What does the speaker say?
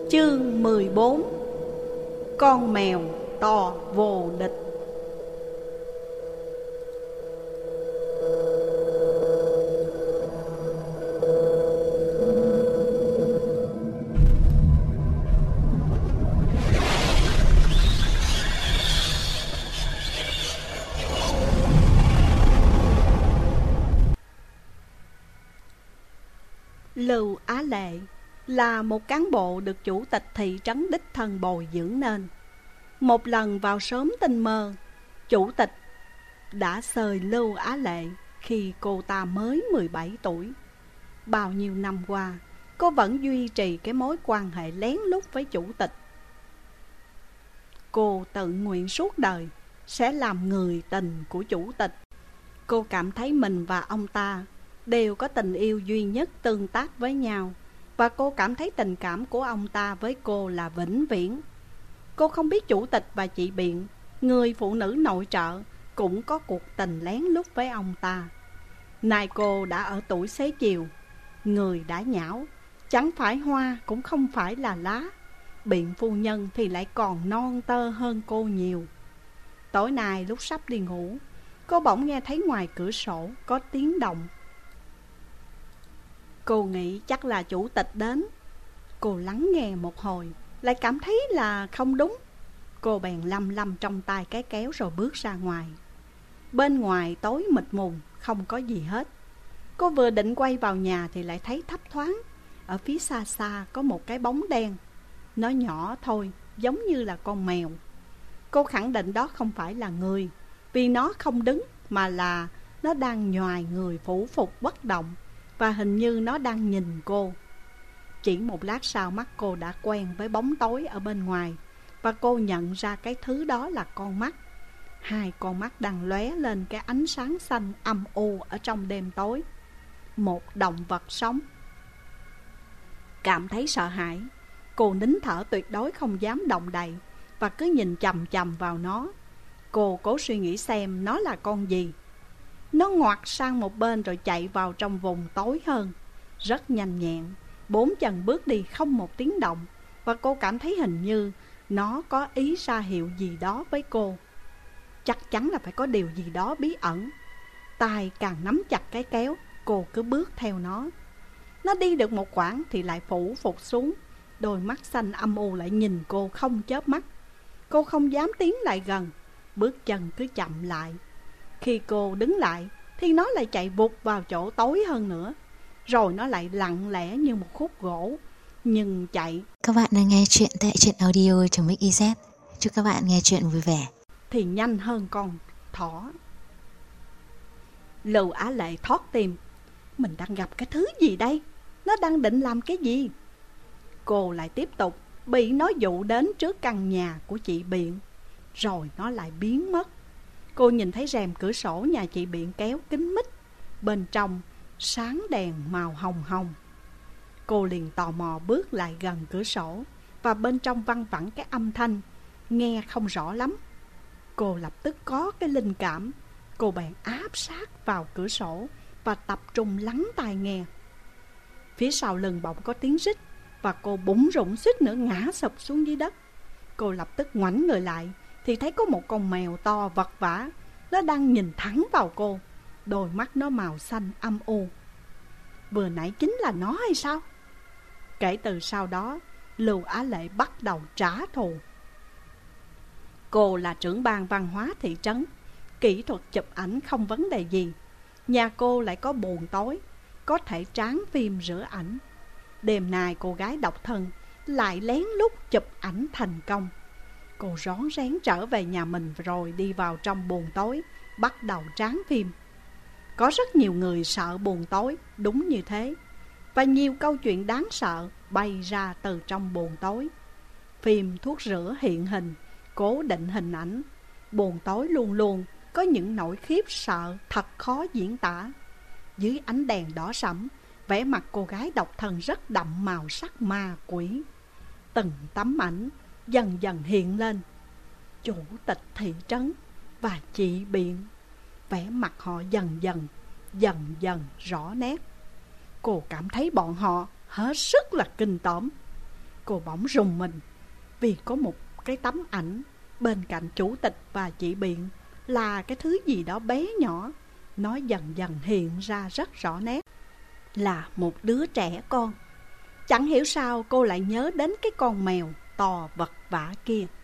Chương 14. Con mèo to vô địch. Lưu Á Lệ là một cán bộ được chủ tịch thị trấn đích thân bồi dưỡng nên. Một lần vào sớm tinh mơ, chủ tịch đã xời Lưu Á Lệ khi cô ta mới 17 tuổi. Bao nhiêu năm qua, cô vẫn duy trì cái mối quan hệ lén lút với chủ tịch. Cô tự nguyện suốt đời sẽ làm người tình của chủ tịch. Cô cảm thấy mình và ông ta đều có tình yêu duy nhất tương tác với nhau, và cô cảm thấy tình cảm của ông ta với cô là vĩnh viễn. Cô không biết chủ tịch và chị Biện, người phụ nữ nội trợ, cũng có cuộc tình lén lút với ông ta. Nay cô đã ở tuổi xế chiều, người đã nhão, chẳng phải hoa cũng không phải là lá. Biện phu nhân thì lại còn non tơ hơn cô nhiều. Tối nay lúc sắp đi ngủ, cô bỗng nghe thấy ngoài cửa sổ có tiếng động. Cô nghĩ chắc là chủ tịch đến. Cô lắng nghe một hồi, lại cảm thấy là không đúng. Cô bèn lăm lăm trong tay cái kéo rồi bước ra ngoài. Bên ngoài tối mịt mùng, không có gì hết. Cô vừa định quay vào nhà thì lại thấy thấp thoáng, ở phía xa xa có một cái bóng đen. Nó nhỏ thôi, giống như là con mèo. Cô khẳng định đó không phải là người, vì nó không đứng, mà là nó đang nhoài người phủ phục bất động, và hình như nó đang nhìn cô. Chỉ một lát sau, mắt cô đã quen với bóng tối ở bên ngoài, và cô nhận ra cái thứ đó là con mắt. Hai con mắt đang lóe lên cái ánh sáng xanh âm u ở trong đêm tối. Một động vật sống. Cảm thấy sợ hãi, cô nín thở tuyệt đối không dám động đậy, và cứ nhìn chằm chằm vào nó. Cô cố suy nghĩ xem nó là con gì. Nó ngoặt sang một bên rồi chạy vào trong vùng tối hơn, rất nhanh nhẹn, 4 chân bước đi không một tiếng động. Và cô cảm thấy hình như nó có ý ra hiệu gì đó với cô. Chắc chắn là phải có điều gì đó bí ẩn. Tay càng nắm chặt cái kéo, cô cứ bước theo nó. Nó đi được một quãng thì lại phủ phục xuống. Đôi mắt xanh âm u lại nhìn cô không chớp mắt. Cô không dám tiến lại gần, bước chân cứ chậm lại. Khi cô đứng lại thì nó lại chạy vụt vào chỗ tối hơn nữa. Rồi nó lại lặng lẽ như một khúc gỗ, nhưng chạy. Các bạn đang nghe chuyện tại truyện audio.mix.iz. Chúc các bạn nghe chuyện vui vẻ. Thì nhanh hơn con thỏ. Lưu Á Lệ thót tim. Mình đang gặp cái thứ gì đây? Nó đang định làm cái gì? Cô lại tiếp tục bị nó dụ đến trước căn nhà của chị Biện. Rồi nó lại biến mất. Cô nhìn thấy rèm cửa sổ nhà chị Biện kéo kín mít, bên trong sáng đèn màu hồng hồng. Cô liền tò mò bước lại gần cửa sổ, và bên trong văng vẳng cái âm thanh, nghe không rõ lắm. Cô lập tức có cái linh cảm. Cô bèn áp sát vào cửa sổ và tập trung lắng tai nghe. Phía sau lưng bỗng có tiếng rít, và cô bủn rủn suýt nữa ngã sụp xuống dưới đất. Cô lập tức ngoảnh người lại thì thấy có một con mèo to vật vã. Nó đang nhìn thẳng vào cô. Đôi mắt nó màu xanh âm u. Vừa nãy chính là nó hay sao? Kể từ sau đó, Lưu Á Lệ bắt đầu trả thù. Cô là trưởng ban văn hóa thị trấn, kỹ thuật chụp ảnh không vấn đề gì. Nhà cô lại có buồng tối, có thể tráng phim rửa ảnh. Đêm nay cô gái độc thân lại lén lút chụp ảnh thành công. Cô rón rén trở về nhà mình rồi đi vào trong buồng tối, bắt đầu tráng phim. Có rất nhiều người sợ buồng tối, đúng như thế. Và nhiều câu chuyện đáng sợ bay ra từ trong buồng tối. Phim thuốc rửa hiện hình, cố định hình ảnh. Buồng tối luôn luôn có những nỗi khiếp sợ thật khó diễn tả. Dưới ánh đèn đỏ sẫm, vẻ mặt cô gái độc thân rất đậm màu sắc ma quỷ. Từng tấm ảnh dần dần hiện lên. Chủ tịch thị trấn và chị Biện, vẻ mặt họ dần dần rõ nét. Cô cảm thấy bọn họ hết sức là kinh tởm. Cô bỗng rùng mình vì có một cái tấm ảnh bên cạnh chủ tịch và chị Biện là cái thứ gì đó bé nhỏ. Nó dần dần hiện ra rất rõ nét, là một đứa trẻ con. Chẳng hiểu sao cô lại nhớ đến cái con mèo to vật vã kia.